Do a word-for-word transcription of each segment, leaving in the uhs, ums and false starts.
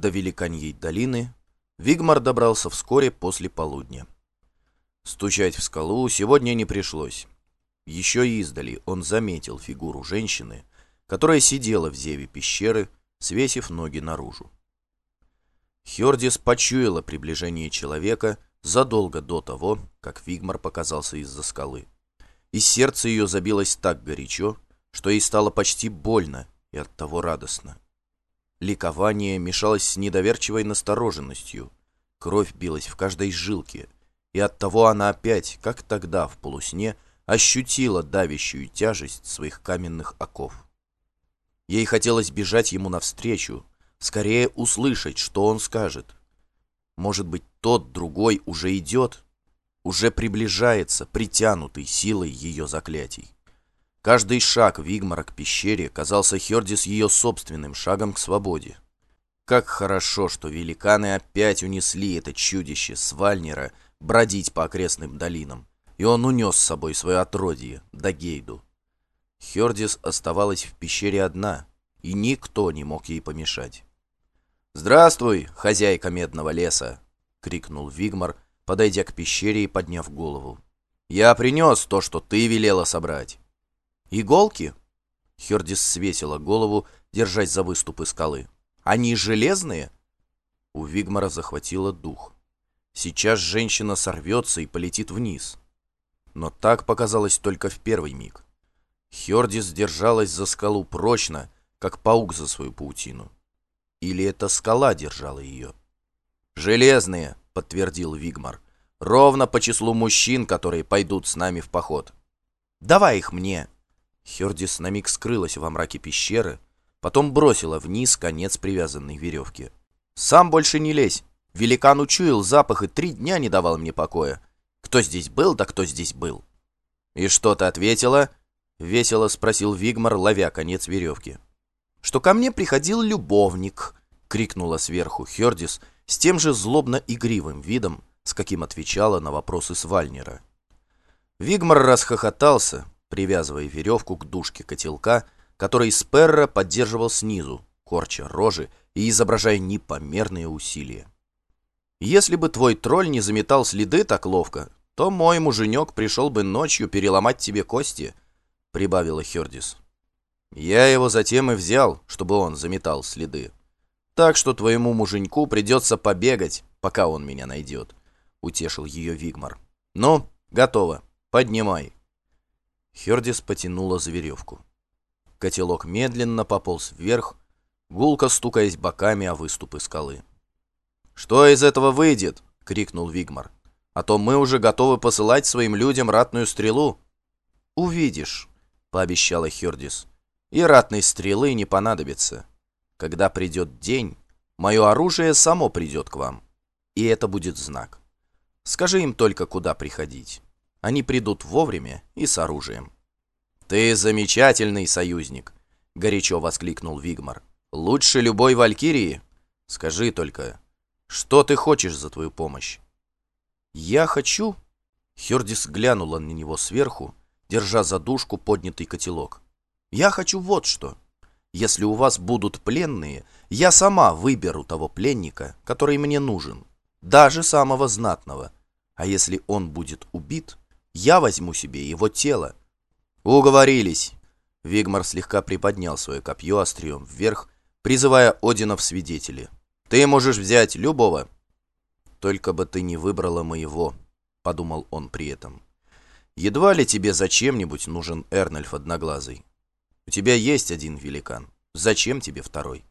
До Великаньей долины Вигмар добрался вскоре после полудня. Стучать в скалу сегодня не пришлось. Еще издали он заметил фигуру женщины, которая сидела в зеве пещеры, свесив ноги наружу. Хёрдис почуяла приближение человека задолго до того, как Вигмар показался из-за скалы. И сердце ее забилось так горячо, что ей стало почти больно и оттого радостно. Ликование мешалось с недоверчивой настороженностью, кровь билась в каждой жилке, и оттого она опять, как тогда в полусне, ощутила давящую тяжесть своих каменных оков. Ей хотелось бежать ему навстречу, скорее услышать, что он скажет. Может быть, тот другой уже идет, уже приближается, притянутый силой ее заклятий. Каждый шаг Вигмара к пещере казался Хёрдис ее собственным шагом к свободе. Как хорошо, что великаны опять унесли это чудище с Вальнира бродить по окрестным долинам, и он унес с собой свое отродье, Дагейду. Хёрдис оставалась в пещере одна, и никто не мог ей помешать. «Здравствуй, хозяйка Медного леса!» — крикнул Вигмар, подойдя к пещере и подняв голову. «Я принес то, что ты велела собрать». «Иголки?» — Хёрдис свесила голову, держась за выступы скалы. «Они железные?» У Вигмара захватило дух. Сейчас женщина сорвется и полетит вниз. Но так показалось только в первый миг. Хёрдис держалась за скалу прочно, как паук за свою паутину. Или эта скала держала ее? «Железные», — подтвердил Вигмар. «Ровно по числу мужчин, которые пойдут с нами в поход». «Давай их мне». Хёрдис на миг скрылась во мраке пещеры, потом бросила вниз конец привязанной веревки. «Сам больше не лезь. Великан учуял запах и три дня не давал мне покоя. Кто здесь был, да кто здесь был». «И что ты ответила?» — весело спросил Вигмар, ловя конец веревки. «Что ко мне приходил любовник», — крикнула сверху Хёрдис с тем же злобно-игривым видом, с каким отвечала на вопросы Свальнира. Вигмар расхохотался, привязывая веревку к дужке котелка, который Сперра поддерживал снизу, корча рожи и изображая непомерные усилия. «Если бы твой тролль не заметал следы так ловко, то мой муженек пришел бы ночью переломать тебе кости», — прибавила Хёрдис. «Я его затем и взял, чтобы он заметал следы. Так что твоему муженьку придется побегать, пока он меня найдет», — утешил ее Вигмар. «Ну, готово, поднимай». Хёрдис потянула за веревку. Котелок медленно пополз вверх, гулко стукаясь боками о выступы скалы. «Что из этого выйдет?» — крикнул Вигмар. «А то мы уже готовы посылать своим людям ратную стрелу». «Увидишь», — пообещала Хёрдис. «И ратной стрелы не понадобится. Когда придет день, мое оружие само придет к вам. И это будет знак. Скажи им только, куда приходить. Они придут вовремя и с оружием». «Ты замечательный союзник!» — горячо воскликнул Вигмар. «Лучше любой валькирии. Скажи только, что ты хочешь за твою помощь?» «Я хочу...» Хёрдис глянула на него сверху, держа за дужку поднятый котелок. «Я хочу вот что. Если у вас будут пленные, я сама выберу того пленника, который мне нужен, даже самого знатного. А если он будет убит, я возьму себе его тело». «Уговорились!» Вигмар слегка приподнял свое копье острием вверх, призывая Одина в свидетели. «Ты можешь взять любого!» «Только бы ты не выбрала моего», — подумал он при этом. «Едва ли тебе зачем-нибудь нужен Эрнольф Одноглазый. У тебя есть один великан. Зачем тебе второй?»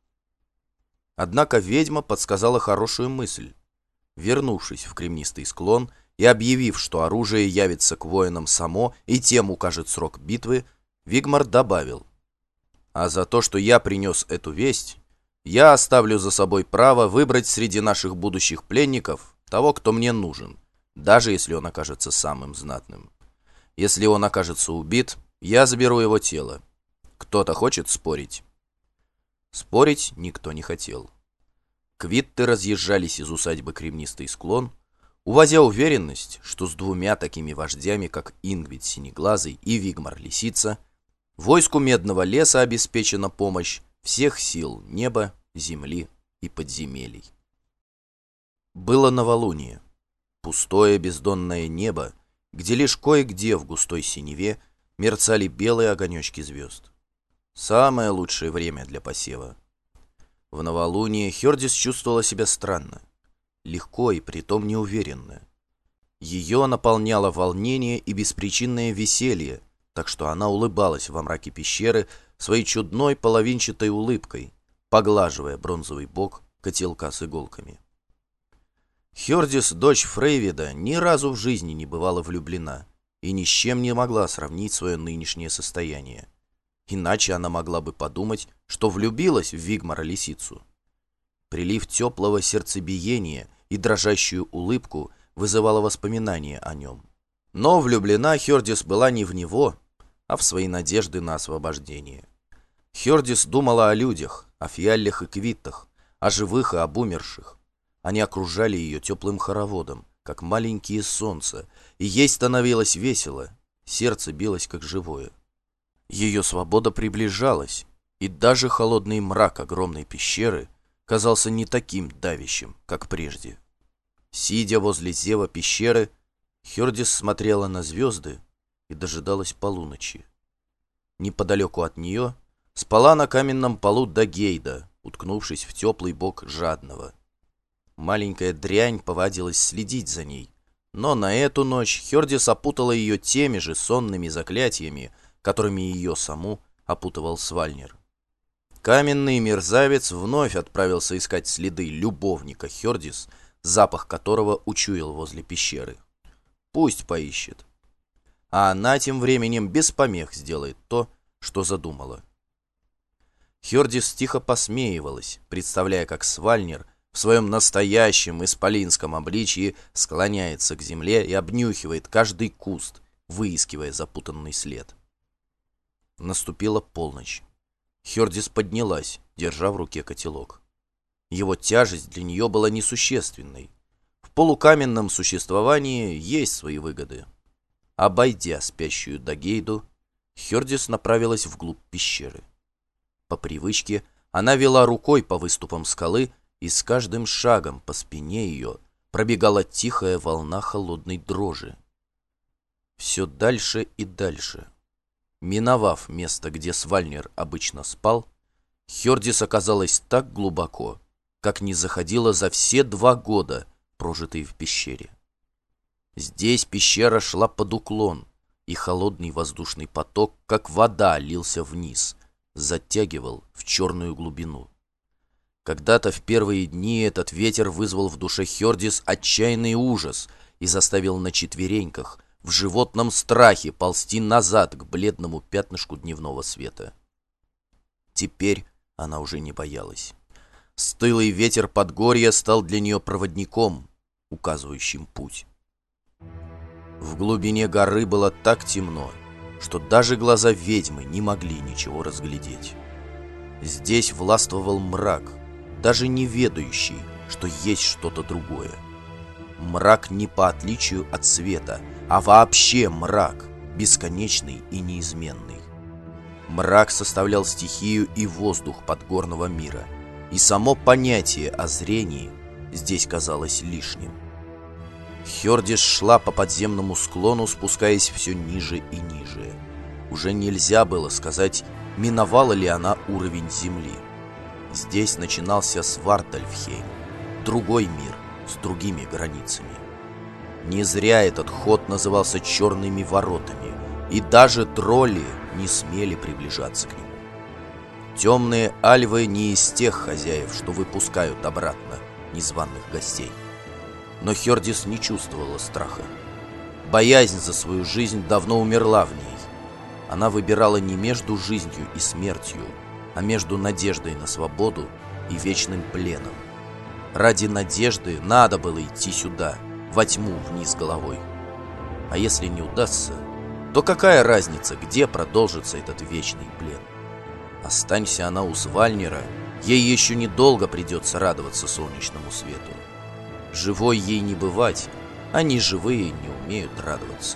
Однако ведьма подсказала хорошую мысль. Вернувшись в кремнистый склон и объявив, что оружие явится к воинам само и тем укажет срок битвы, Вигмар добавил: «А за то, что я принес эту весть, я оставлю за собой право выбрать среди наших будущих пленников того, кто мне нужен, даже если он окажется самым знатным. Если он окажется убит, я заберу его тело. Кто-то хочет спорить?» Спорить никто не хотел. Квитты разъезжались из усадьбы Кремнистый склон, увозя уверенность, что с двумя такими вождями, как Ингвид Синеглазый и Вигмар Лисица, войску Медного леса обеспечена помощь всех сил неба, земли и подземелий. Было новолуние, пустое бездонное небо, где лишь кое-где в густой синеве мерцали белые огонечки звезд. Самое лучшее время для посева. В новолуние Хердис чувствовала себя странно, легко и притом неуверенно. Ее наполняло волнение и беспричинное веселье, так что она улыбалась во мраке пещеры своей чудной половинчатой улыбкой, поглаживая бронзовый бок котелка с иголками. Хердис, дочь Фрейвида, ни разу в жизни не бывала влюблена и ни с чем не могла сравнить свое нынешнее состояние. Иначе она могла бы подумать, что влюбилась в Вигмара-лисицу. Прилив теплого сердцебиения и дрожащую улыбку вызывало воспоминания о нем. Но влюблена Хердис была не в него, а в свои надежды на освобождение. Хердис думала о людях, о фиаллях и квиттах, о живых и об умерших. Они окружали ее теплым хороводом, как маленькие солнца, и ей становилось весело, сердце билось как живое. Ее свобода приближалась, и даже холодный мрак огромной пещеры казался не таким давящим, как прежде. Сидя возле зева пещеры, Хердис смотрела на звезды и дожидалась полуночи. Неподалеку от нее спала на каменном полу Дагейда, уткнувшись в теплый бок жадного. Маленькая дрянь повадилась следить за ней, но на эту ночь Хердис опутала ее теми же сонными заклятиями, которыми ее саму опутывал Свальнир. Каменный мерзавец вновь отправился искать следы любовника Хердис, запах которого учуял возле пещеры. Пусть поищет. А она тем временем без помех сделает то, что задумала. Хердис тихо посмеивалась, представляя, как Свальнир в своем настоящем исполинском обличии склоняется к земле и обнюхивает каждый куст, выискивая запутанный след. Наступила полночь. Хердис поднялась, держа в руке котелок. Его тяжесть для нее была несущественной. В полукаменном существовании есть свои выгоды. Обойдя спящую Дагейду, Хердис направилась вглубь пещеры. По привычке она вела рукой по выступам скалы, и с каждым шагом по спине ее пробегала тихая волна холодной дрожи. Все дальше и дальше. Миновав место, где Свальнир обычно спал, Хердис оказалась так глубоко, как не заходила за все два года, прожитые в пещере. Здесь пещера шла под уклон, и холодный воздушный поток, как вода, лился вниз, затягивал в черную глубину. Когда-то в первые дни этот ветер вызвал в душе Хердис отчаянный ужас и заставил на четвереньках, в животном страхе, ползти назад к бледному пятнышку дневного света. Теперь она уже не боялась. Стылый ветер Подгорья стал для нее проводником, указывающим путь. В глубине горы было так темно, что даже глаза ведьмы не могли ничего разглядеть. Здесь властвовал мрак, даже не ведающий, что есть что-то другое. Мрак не по отличию от света, а вообще мрак, бесконечный и неизменный. Мрак составлял стихию и воздух подгорного мира, и само понятие о зрении здесь казалось лишним. Хердис шла по подземному склону, спускаясь все ниже и ниже. Уже нельзя было сказать, миновала ли она уровень земли. Здесь начинался Свардальфхейм, другой мир с другими границами. Не зря этот ход назывался черными воротами, и даже тролли не смели приближаться к нему. Темные альвы не из тех хозяев, что выпускают обратно незваных гостей. Но Хердис не чувствовала страха. Боязнь за свою жизнь давно умерла в ней. Она выбирала не между жизнью и смертью, а между надеждой на свободу и вечным пленом. Ради надежды надо было идти сюда, во тьму вниз головой. А если не удастся, то какая разница, где продолжится этот вечный плен? Останься она у Свальнира, ей еще недолго придется радоваться солнечному свету. Живой ей не бывать, а неживые не умеют радоваться.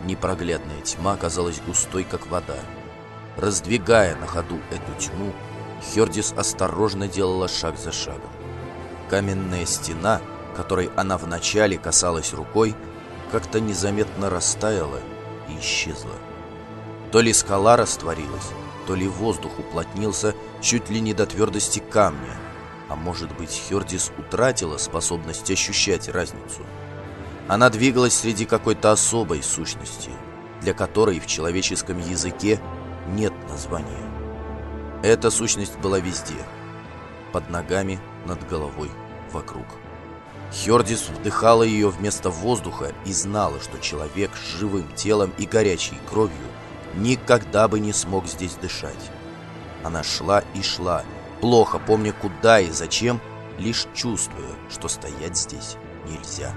Непроглядная тьма казалась густой, как вода. Раздвигая на ходу эту тьму, Хердис осторожно делала шаг за шагом. Каменная стена, которой она вначале касалась рукой, как-то незаметно растаяла и исчезла. То ли скала растворилась, то ли воздух уплотнился чуть ли не до твердости камня, а может быть, Хердис утратила способность ощущать разницу. Она двигалась среди какой-то особой сущности, для которой в человеческом языке нет названия. Эта сущность была везде. Под ногами, над головой, вокруг. Хердис вдыхала ее вместо воздуха и знала, что человек с живым телом и горячей кровью никогда бы не смог здесь дышать. Она шла и шла, плохо помня куда и зачем, лишь чувствуя, что стоять здесь нельзя.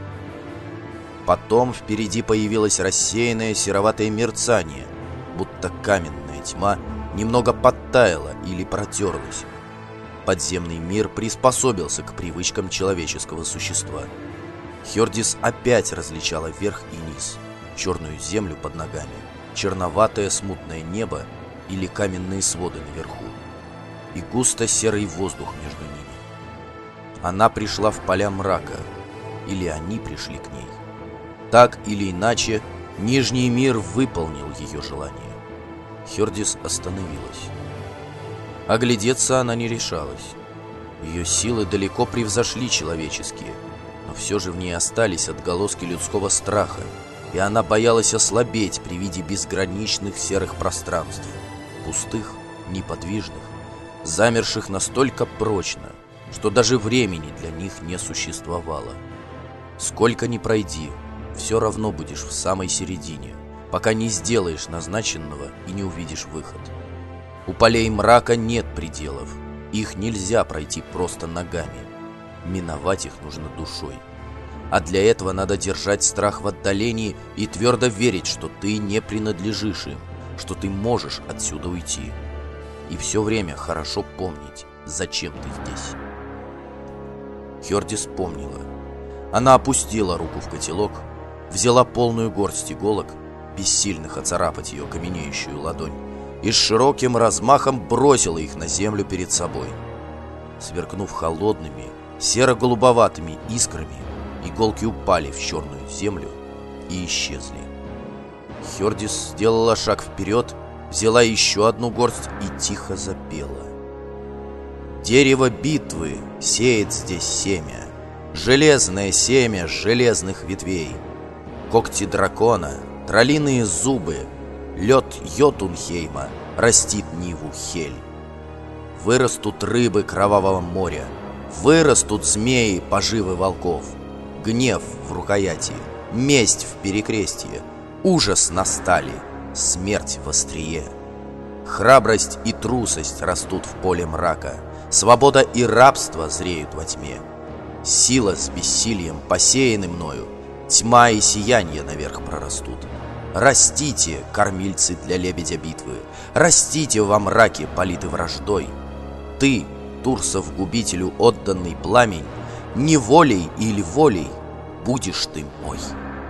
Потом впереди появилось рассеянное сероватое мерцание, будто каменная тьма немного подтаяла или протерлась. Подземный мир приспособился к привычкам человеческого существа. Хердис опять различала верх и низ, черную землю под ногами, черноватое смутное небо или каменные своды наверху, и густо-серый воздух между ними. Она пришла в поля мрака, или они пришли к ней. Так или иначе, Нижний мир выполнил ее желание. Хердис остановилась. Оглядеться она не решалась. Ее силы далеко превзошли человеческие, но все же в ней остались отголоски людского страха, и она боялась ослабеть при виде безграничных серых пространств, пустых, неподвижных, замерших настолько прочно, что даже времени для них не существовало. Сколько ни пройди, все равно будешь в самой середине, пока не сделаешь назначенного и не увидишь выход. У полей мрака нет пределов, их нельзя пройти просто ногами. Миновать их нужно душой. А для этого надо держать страх в отдалении и твердо верить, что ты не принадлежишь им, что ты можешь отсюда уйти. И все время хорошо помнить, зачем ты здесь. Хердис помнила. Она опустила руку в котелок, взяла полную горсть иголок, бессильных оцарапать ее каменеющую ладонь, и с широким размахом бросила их на землю перед собой. Сверкнув холодными, серо-голубоватыми искрами, иголки упали в черную землю и исчезли. Хердис сделала шаг вперед, взяла еще одну горсть и тихо запела. «Дерево битвы сеет здесь семя, железное семя железных ветвей, когти дракона, троллиные зубы, лед Йотунхейма растит ниву Хель. Вырастут рыбы кровавого моря, вырастут змеи поживы волков, гнев в рукояти, месть в перекрестье, ужас на стали, смерть в острие. Храбрость и трусость растут в поле мрака, свобода и рабство зреют во тьме. Сила с бессилием посеяны мною, тьма и сияние наверх прорастут. Растите, кормильцы для лебедя битвы, растите во мраке, политы враждой. Ты, Турсов губителю отданный пламень, неволей или волей будешь ты мой».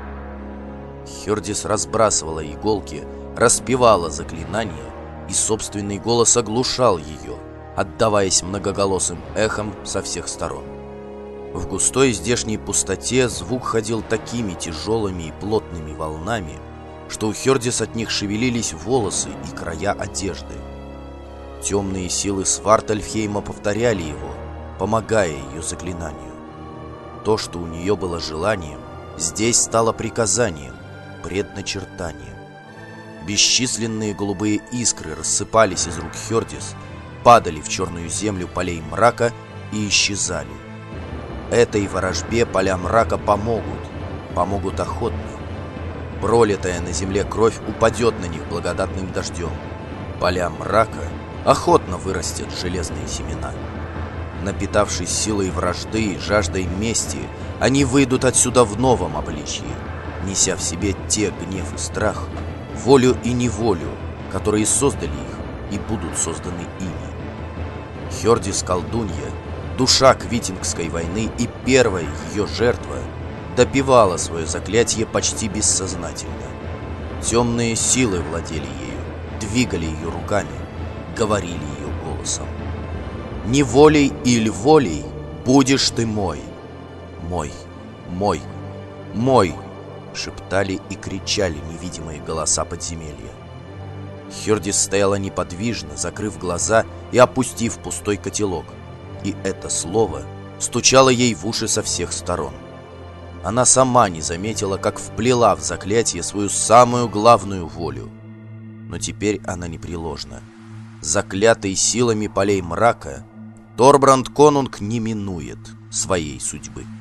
Хердис разбрасывала иголки, распевала заклинания, и собственный голос оглушал ее, отдаваясь многоголосым эхом со всех сторон. В густой здешней пустоте звук ходил такими тяжелыми и плотными волнами, что у Хердис от них шевелились волосы и края одежды. Темные силы Свартальфхейма повторяли его, помогая ее заклинанию. То, что у нее было желанием, здесь стало приказанием, предначертанием. Бесчисленные голубые искры рассыпались из рук Хердис, падали в черную землю полей мрака и исчезали. Этой ворожбе поля мрака помогут, помогут охотно. Пролитая на земле кровь упадет на них благодатным дождем. Поля мрака охотно вырастет железные семена. Напитавшись силой вражды и жаждой мести, они выйдут отсюда в новом обличье, неся в себе те гнев и страх, волю и неволю, которые создали их и будут созданы ими. Хердис колдунья, душа Квитингской войны и первая ее жертва, допевала свое заклятие почти бессознательно. Темные силы владели ею, двигали ее руками, говорили ее голосом. неволей или волей будешь ты мой. Мой, мой, мой, шептали и кричали невидимые голоса подземелья. Хердис стояла неподвижно, закрыв глаза и опустив пустой котелок. И это слово стучало ей в уши со всех сторон. Она сама не заметила, как вплела в заклятие свою самую главную волю. Но теперь она непреложна. Заклятый силами полей мрака, Торбранд Конунг не минует своей судьбы.